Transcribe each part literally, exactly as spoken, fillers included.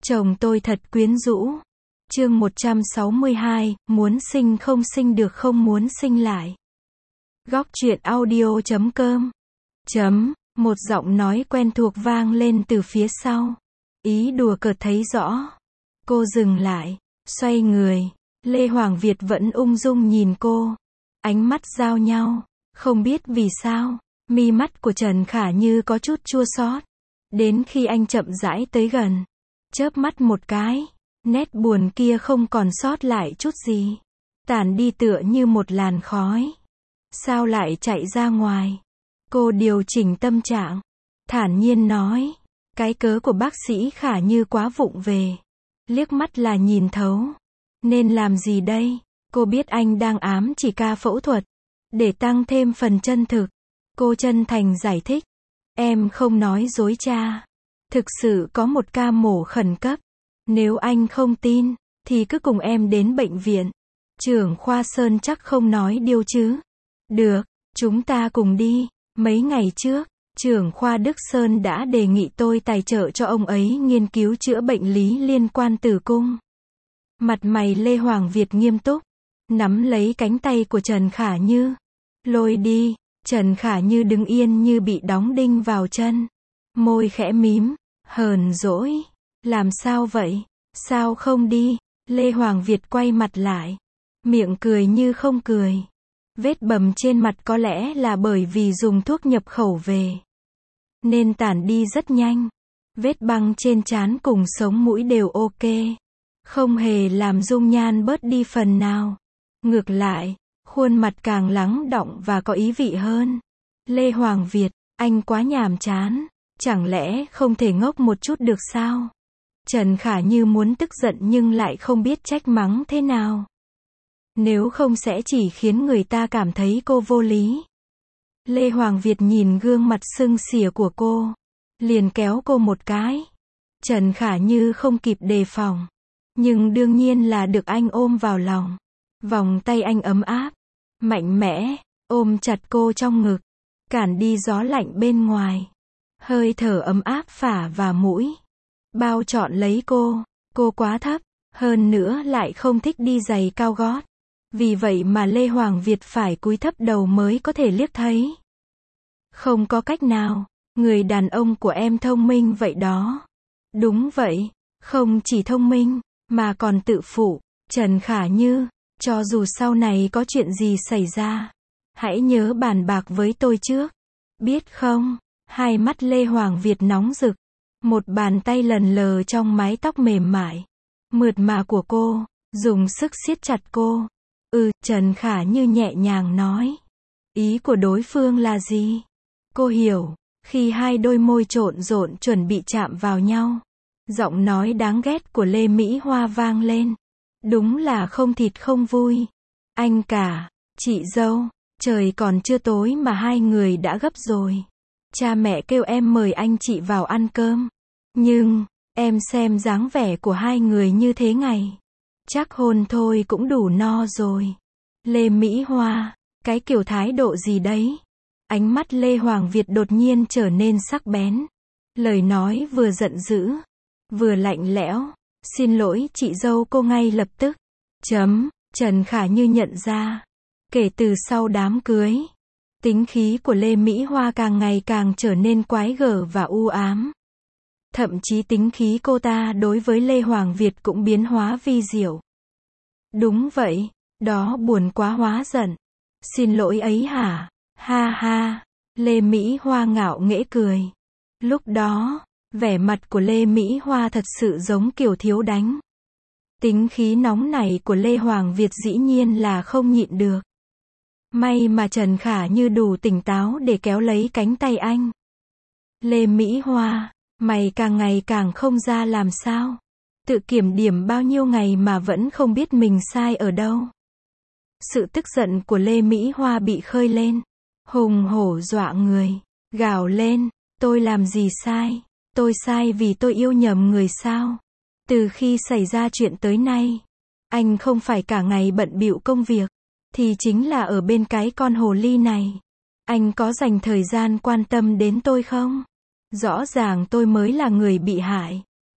Chồng tôi thật quyến rũ. Chương một trăm sáu mươi hai, muốn sinh không sinh được không muốn sinh lại. Góc truyện audio chấm com. Chấm, một giọng nói quen thuộc vang lên từ phía sau. Ý đùa cợt thấy rõ. Cô dừng lại, xoay người. Lê Hoàng Việt vẫn ung dung nhìn cô. Ánh mắt giao nhau. Không biết vì sao, mi mắt của Trần Khả Như có chút chua xót. Đến khi anh chậm rãi tới gần, chớp mắt một cái, nét buồn kia không còn sót lại chút gì. Tản đi tựa như một làn khói. Sao lại chạy ra ngoài? Cô điều chỉnh tâm trạng, thản nhiên nói. Cái cớ của bác sĩ Khả Như quá vụng về. Liếc mắt là nhìn thấu. Nên làm gì đây? Cô biết anh đang ám chỉ ca phẫu thuật. Để tăng thêm phần chân thực. Cô chân thành giải thích. Em không nói dối cha. Thực sự có một ca mổ khẩn cấp. Nếu anh không tin, thì cứ cùng em đến bệnh viện. Trưởng khoa Sơn chắc không nói điêu chứ. Được, chúng ta cùng đi. Mấy ngày trước, trưởng khoa Đức Sơn đã đề nghị tôi tài trợ cho ông ấy nghiên cứu chữa bệnh lý liên quan tử cung. Mặt mày Lê Hoàng Việt nghiêm túc, nắm lấy cánh tay của Trần Khả Như. Lôi đi. Trần Khả Như đứng yên như bị đóng đinh vào chân. Môi khẽ mím, hờn dỗi. Làm sao vậy? Sao không đi? Lê Hoàng Việt quay mặt lại. Miệng cười như không cười. Vết bầm trên mặt có lẽ là bởi vì dùng thuốc nhập khẩu về. Nên tản đi rất nhanh. Vết băng trên trán cùng sống mũi đều ok. Không hề làm dung nhan bớt đi phần nào. Ngược lại, khuôn mặt càng lắng đọng và có ý vị hơn. Lê Hoàng Việt, anh quá nhàm chán. Chẳng lẽ không thể ngốc một chút được sao? Trần Khả Như muốn tức giận nhưng lại không biết trách mắng thế nào. Nếu không sẽ chỉ khiến người ta cảm thấy cô vô lý. Lê Hoàng Việt nhìn gương mặt sưng xỉa của cô. Liền kéo cô một cái. Trần Khả Như không kịp đề phòng. Nhưng đương nhiên là được anh ôm vào lòng. Vòng tay anh ấm áp. Mạnh mẽ, ôm chặt cô trong ngực. Cản đi gió lạnh bên ngoài. Hơi thở ấm áp phả vào mũi. Bao trọn lấy cô. Cô quá thấp. Hơn nữa lại không thích đi giày cao gót. Vì vậy mà Lê Hoàng Việt phải cúi thấp đầu mới có thể liếc thấy. Không có cách nào. Người đàn ông của em thông minh vậy đó. Đúng vậy. Không chỉ thông minh, mà còn tự phụ. Trần Khả Như, cho dù sau này có chuyện gì xảy ra, hãy nhớ bàn bạc với tôi trước. Biết không? Hai mắt Lê Hoàng Việt nóng rực. Một bàn tay lần lờ trong mái tóc mềm mại, mượt mà của cô, dùng sức siết chặt cô. Ừ, Trần Khả Như nhẹ nhàng nói. Ý của đối phương là gì? Cô hiểu. Khi hai đôi môi trộn rộn chuẩn bị chạm vào nhau, giọng nói đáng ghét của Lê Mỹ Hoa vang lên. Đúng là không thịt không vui. Anh cả, chị dâu, trời còn chưa tối mà hai người đã gấp rồi. Cha mẹ kêu em mời anh chị vào ăn cơm. Nhưng, em xem dáng vẻ của hai người như thế ngày. Chắc hôn thôi cũng đủ no rồi. Lê Mỹ Hoa, cái kiểu thái độ gì đấy? Ánh mắt Lê Hoàng Việt đột nhiên trở nên sắc bén. Lời nói vừa giận dữ, vừa lạnh lẽo. Xin lỗi chị dâu cô ngay lập tức. Chấm, Trần Khả Như nhận ra. Kể từ sau đám cưới, tính khí của Lê Mỹ Hoa càng ngày càng trở nên quái gở và u ám. Thậm chí tính khí cô ta đối với Lê Hoàng Việt cũng biến hóa vi diệu. Đúng vậy, đó buồn quá hóa giận. Xin lỗi ấy hả? Ha ha, Lê Mỹ Hoa ngạo nghễ cười. Lúc đó, vẻ mặt của Lê Mỹ Hoa thật sự giống kiểu thiếu đánh. Tính khí nóng này của Lê Hoàng Việt dĩ nhiên là không nhịn được. May mà Trần Khả Như đủ tỉnh táo để kéo lấy cánh tay anh. Lê Mỹ Hoa, mày càng ngày càng không ra làm sao? Tự kiểm điểm bao nhiêu ngày mà vẫn không biết mình sai ở đâu. Sự tức giận của Lê Mỹ Hoa bị khơi lên. Hùng hổ dọa người. Gào lên, tôi làm gì sai? Tôi sai vì tôi yêu nhầm người sao? Từ khi xảy ra chuyện tới nay, anh không phải cả ngày bận bịu công việc, thì chính là ở bên cái con hồ ly này. Anh có dành thời gian quan tâm đến tôi không? Rõ ràng tôi mới là người bị hại.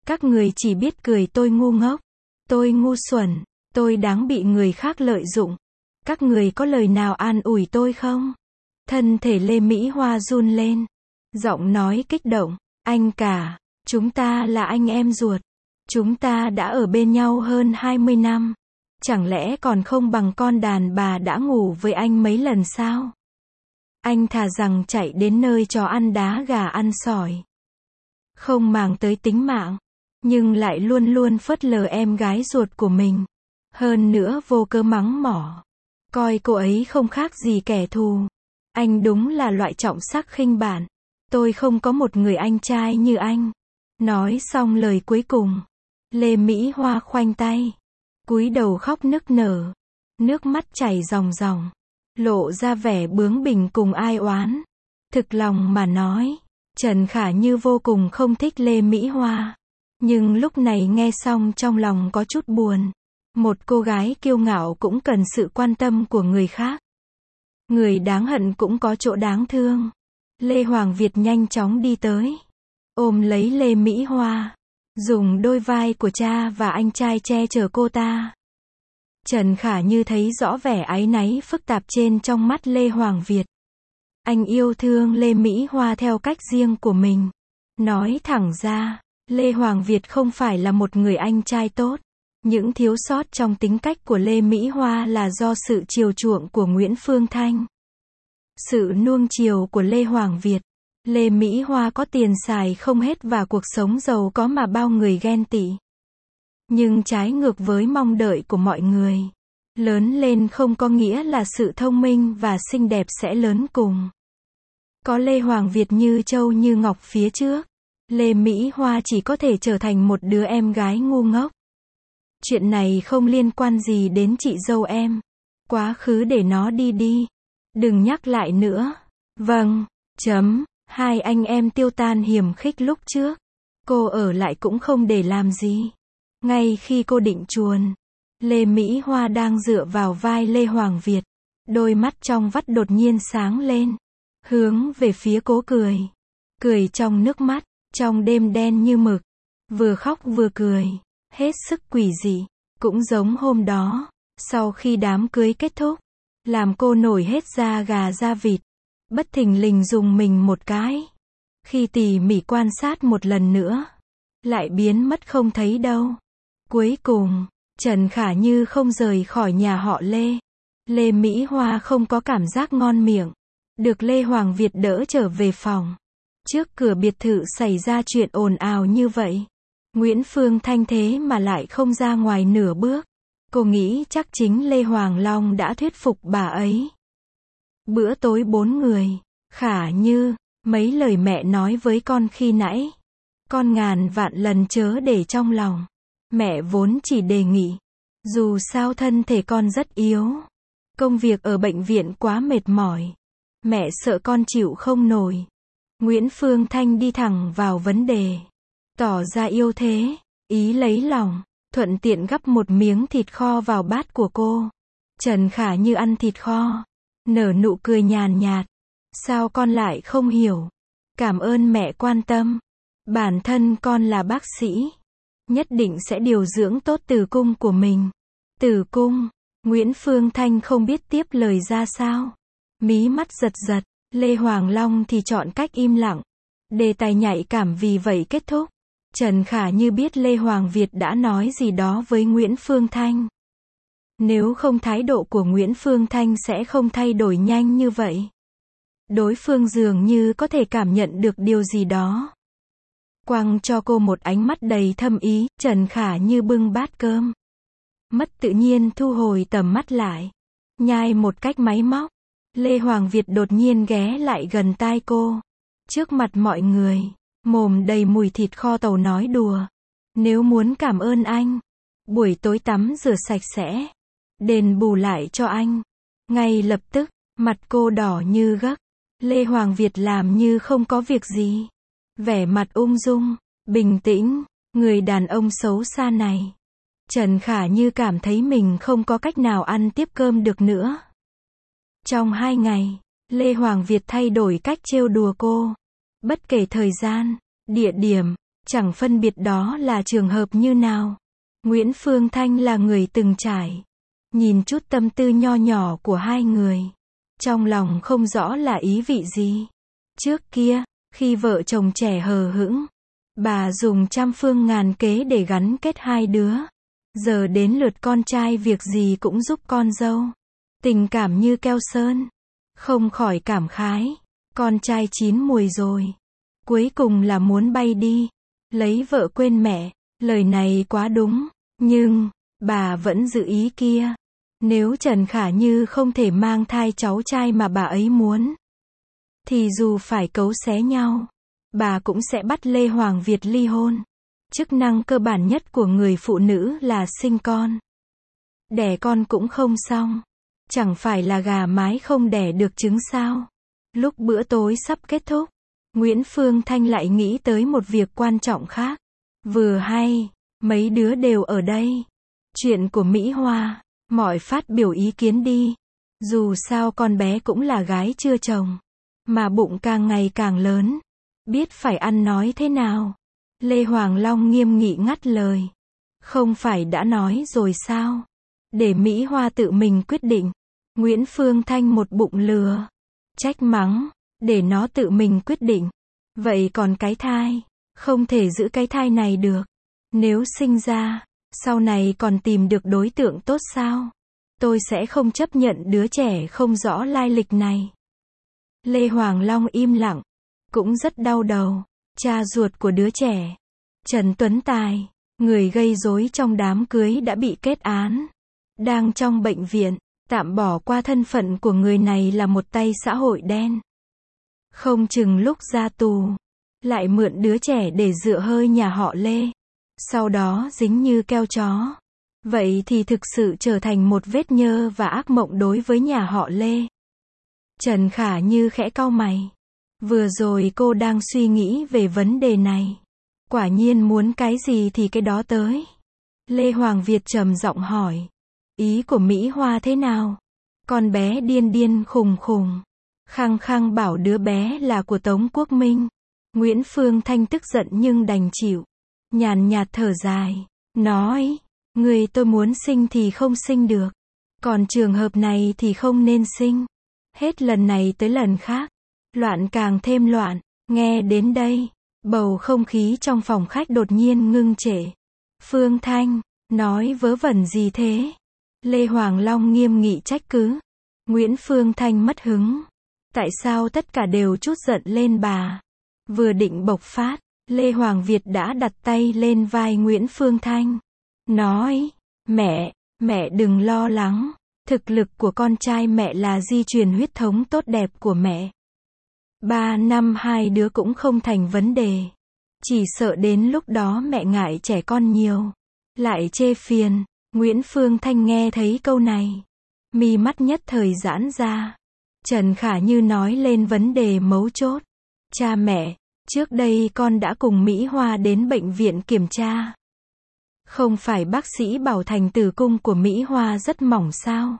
Các người chỉ biết cười tôi ngu ngốc, tôi ngu xuẩn, tôi đáng bị người khác lợi dụng. Các người có lời nào an ủi tôi không? Thân thể Lê Mỹ Hoa run lên. Giọng nói kích động. Anh cả, chúng ta là anh em ruột. Chúng ta đã ở bên nhau hơn hai mươi năm. Chẳng lẽ còn không bằng con đàn bà đã ngủ với anh mấy lần sao? Anh thà rằng chạy đến nơi chó ăn đá gà ăn sỏi. Không màng tới tính mạng. Nhưng lại luôn luôn phớt lờ em gái ruột của mình. Hơn nữa vô cớ mắng mỏ. Coi cô ấy không khác gì kẻ thù. Anh đúng là loại trọng sắc khinh bạn. Tôi không có một người anh trai như anh. Nói xong lời cuối cùng, Lê Mỹ Hoa khoanh tay, cúi đầu khóc nức nở. Nước mắt chảy ròng ròng, lộ ra vẻ bướng bỉnh cùng ai oán. Thực lòng mà nói, Trần Khả Như vô cùng không thích Lê Mỹ Hoa. Nhưng lúc này nghe xong trong lòng có chút buồn. Một cô gái kiêu ngạo cũng cần sự quan tâm của người khác. Người đáng hận cũng có chỗ đáng thương. Lê Hoàng Việt nhanh chóng đi tới, ôm lấy Lê Mỹ Hoa, dùng đôi vai của cha và anh trai che chở cô ta. Trần Khả Như thấy rõ vẻ áy náy phức tạp trên trong mắt Lê Hoàng Việt. Anh yêu thương Lê Mỹ Hoa theo cách riêng của mình. Nói thẳng ra, Lê Hoàng Việt không phải là một người anh trai tốt. Những thiếu sót trong tính cách của Lê Mỹ Hoa là do sự chiều chuộng của Nguyễn Phương Thanh. Sự nuông chiều của Lê Hoàng Việt. Lê Mỹ Hoa có tiền xài không hết và cuộc sống giàu có mà bao người ghen tị. Nhưng trái ngược với mong đợi của mọi người. Lớn lên không có nghĩa là sự thông minh và xinh đẹp sẽ lớn cùng. Có Lê Hoàng Việt như châu như ngọc phía trước. Lê Mỹ Hoa chỉ có thể trở thành một đứa em gái ngu ngốc. Chuyện này không liên quan gì đến chị dâu em. Quá khứ để nó đi đi. Đừng nhắc lại nữa. Vâng, chấm, hai anh em tiêu tan hiểm khích lúc trước. Cô ở lại cũng không để làm gì. Ngay khi cô định chuồn, Lê Mỹ Hoa đang dựa vào vai Lê Hoàng Việt. Đôi mắt trong vắt đột nhiên sáng lên. Hướng về phía cố cười. Cười trong nước mắt, trong đêm đen như mực. Vừa khóc vừa cười. Hết sức quỷ dị. Cũng giống hôm đó, sau khi đám cưới kết thúc. Làm cô nổi hết da gà da vịt. Bất thình lình dùng mình một cái. Khi tỉ mỉ quan sát một lần nữa, lại biến mất không thấy đâu. Cuối cùng, Trần Khả Như không rời khỏi nhà họ Lê. Lê Mỹ Hoa không có cảm giác ngon miệng. Được Lê Hoàng Việt đỡ trở về phòng. Trước cửa biệt thự xảy ra chuyện ồn ào như vậy. Nguyễn Phương Thanh thế mà lại không ra ngoài nửa bước. Cô nghĩ chắc chính Lê Hoàng Long đã thuyết phục bà ấy. Bữa tối bốn người. Khả Như, mấy lời mẹ nói với con khi nãy. Con ngàn vạn lần chớ để trong lòng. Mẹ vốn chỉ đề nghị. Dù sao thân thể con rất yếu. Công việc ở bệnh viện quá mệt mỏi. Mẹ sợ con chịu không nổi. Nguyễn Phương Thanh đi thẳng vào vấn đề. Tỏ ra yêu thế, ý lấy lòng. Thuận tiện gắp một miếng thịt kho vào bát của cô. Trần Khả Như ăn thịt kho. Nở nụ cười nhàn nhạt. Sao con lại không hiểu? Cảm ơn mẹ quan tâm. Bản thân con là bác sĩ. Nhất định sẽ điều dưỡng tốt tử cung của mình. Tử cung. Nguyễn Phương Thanh không biết tiếp lời ra sao. Mí mắt giật giật. Lê Hoàng Long thì chọn cách im lặng. Đề tài nhạy cảm vì vậy kết thúc. Trần Khả Như biết Lê Hoàng Việt đã nói gì đó với Nguyễn Phương Thanh. Nếu không thái độ của Nguyễn Phương Thanh sẽ không thay đổi nhanh như vậy. Đối phương dường như có thể cảm nhận được điều gì đó. Quăng cho cô một ánh mắt đầy thâm ý, Trần Khả Như bưng bát cơm. Mất tự nhiên thu hồi tầm mắt lại. Nhai một cách máy móc. Lê Hoàng Việt đột nhiên ghé lại gần tai cô. Trước mặt mọi người. Mồm đầy mùi thịt kho tàu nói đùa. Nếu muốn cảm ơn anh. Buổi tối tắm rửa sạch sẽ. Đền bù lại cho anh. Ngay lập tức, mặt cô đỏ như gấc. Lê Hoàng Việt làm như không có việc gì. Vẻ mặt ung dung, bình tĩnh. Người đàn ông xấu xa này. Trần Khả Như cảm thấy mình không có cách nào ăn tiếp cơm được nữa. Trong hai ngày, Lê Hoàng Việt thay đổi cách trêu đùa cô. Bất kể thời gian, địa điểm, Chẳng phân biệt đó là trường hợp như nào. Nguyễn Phương Thanh là người từng trải. Nhìn chút tâm tư nho nhỏ của hai người. Trong lòng không rõ là ý vị gì. Trước kia, khi vợ chồng trẻ hờ hững, bà dùng trăm phương ngàn kế để gắn kết hai đứa. Giờ đến lượt con trai việc gì cũng giúp con dâu. Tình cảm như keo sơn. Không khỏi cảm khái. Con trai chín mùi rồi. Cuối cùng là muốn bay đi. Lấy vợ quên mẹ. Lời này quá đúng. Nhưng, bà vẫn giữ ý kia. Nếu Trần Khả Như không thể mang thai cháu trai mà bà ấy muốn, thì dù phải cấu xé nhau, bà cũng sẽ bắt Lê Hoàng Việt ly hôn. Chức năng cơ bản nhất của người phụ nữ là sinh con. Đẻ con cũng không xong. Chẳng phải là gà mái không đẻ được trứng sao? Lúc bữa tối sắp kết thúc, Nguyễn Phương Thanh lại nghĩ tới một việc quan trọng khác. Vừa hay, mấy đứa đều ở đây. Chuyện của Mỹ Hoa, mọi phát biểu ý kiến đi. Dù sao con bé cũng là gái chưa chồng, mà bụng càng ngày càng lớn. Biết phải ăn nói thế nào. Lê Hoàng Long nghiêm nghị ngắt lời. Không phải đã nói rồi sao? Để Mỹ Hoa tự mình quyết định. Nguyễn Phương Thanh một bụng lừa. Trách mắng. Để nó tự mình quyết định. Vậy còn cái thai? Không thể giữ cái thai này được. Nếu sinh ra, sau này còn tìm được đối tượng tốt sao? Tôi sẽ không chấp nhận đứa trẻ không rõ lai lịch này. Lê Hoàng Long im lặng. Cũng rất đau đầu. Cha ruột của đứa trẻ, Trần Tuấn Tài, người gây rối trong đám cưới đã bị kết án. Đang trong bệnh viện, tạm bỏ qua thân phận của người này là một tay xã hội đen. Không chừng lúc ra tù, lại mượn đứa trẻ để dựa hơi nhà họ Lê. Sau đó dính như keo chó. Vậy thì thực sự trở thành một vết nhơ và ác mộng đối với nhà họ Lê. Trần Khả Như khẽ cau mày. Vừa rồi cô đang suy nghĩ về vấn đề này. Quả nhiên muốn cái gì thì cái đó tới. Lê Hoàng Việt trầm giọng hỏi. Ý của Mỹ Hoa thế nào? Con bé điên điên khùng khùng. Khăng khăng bảo đứa bé là của Tống Quốc Minh. Nguyễn Phương Thanh tức giận nhưng đành chịu. Nhàn nhạt thở dài. Nói. Người tôi muốn sinh thì không sinh được. Còn trường hợp này thì không nên sinh. Hết lần này tới lần khác. Loạn càng thêm loạn. Nghe đến đây, bầu không khí trong phòng khách đột nhiên ngưng trệ. Phương Thanh, nói vớ vẩn gì thế? Lê Hoàng Long nghiêm nghị trách cứ. Nguyễn Phương Thanh mất hứng. Tại sao tất cả đều trút giận lên bà? Vừa định bộc phát, Lê Hoàng Việt đã đặt tay lên vai Nguyễn Phương Thanh. Nói, mẹ, mẹ đừng lo lắng. Thực lực của con trai mẹ là di truyền huyết thống tốt đẹp của mẹ. Ba năm hai đứa cũng không thành vấn đề. Chỉ sợ đến lúc đó mẹ ngại trẻ con nhiều. Lại chê phiền. Nguyễn Phương Thanh nghe thấy câu này. Mi mắt nhất thời giãn ra. Trần Khả Như nói lên vấn đề mấu chốt. Cha mẹ, trước đây con đã cùng Mỹ Hoa đến bệnh viện kiểm tra. Không phải bác sĩ bảo thành tử cung của Mỹ Hoa rất mỏng sao?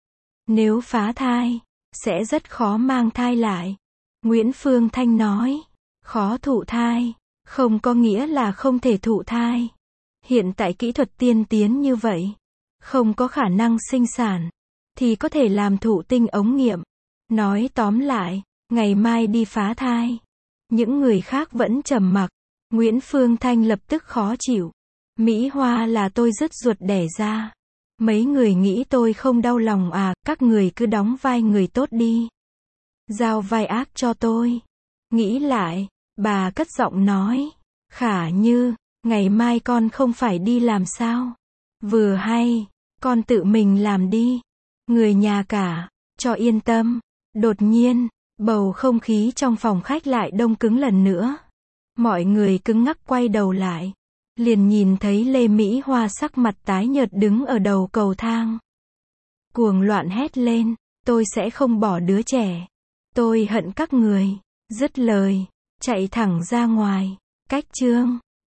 Nếu phá thai, sẽ rất khó mang thai lại. Nguyễn Phương Thanh nói. Khó thụ thai, không có nghĩa là không thể thụ thai. Hiện tại kỹ thuật tiên tiến như vậy, không có khả năng sinh sản, thì có thể làm thụ tinh ống nghiệm. Nói tóm lại, ngày mai đi phá thai. Những người khác vẫn trầm mặc. Nguyễn Phương Thanh lập tức khó chịu. Mỹ Hoa là tôi dứt ruột đẻ ra. Mấy người nghĩ tôi không đau lòng à? Các người cứ đóng vai người tốt đi. Giao vai ác cho tôi. Nghĩ lại, bà cất giọng nói. Khả Như, ngày mai con không phải đi làm sao? Vừa hay, con tự mình làm đi. Người nhà cả, cho yên tâm. Đột nhiên, bầu không khí trong phòng khách lại đông cứng lần nữa. Mọi người cứng ngắc quay đầu lại. Liền nhìn thấy Lê Mỹ Hoa sắc mặt tái nhợt đứng ở đầu cầu thang. Cuồng loạn hét lên. Tôi sẽ không bỏ đứa trẻ. Tôi hận các người. Dứt lời, chạy thẳng ra ngoài. Cách chương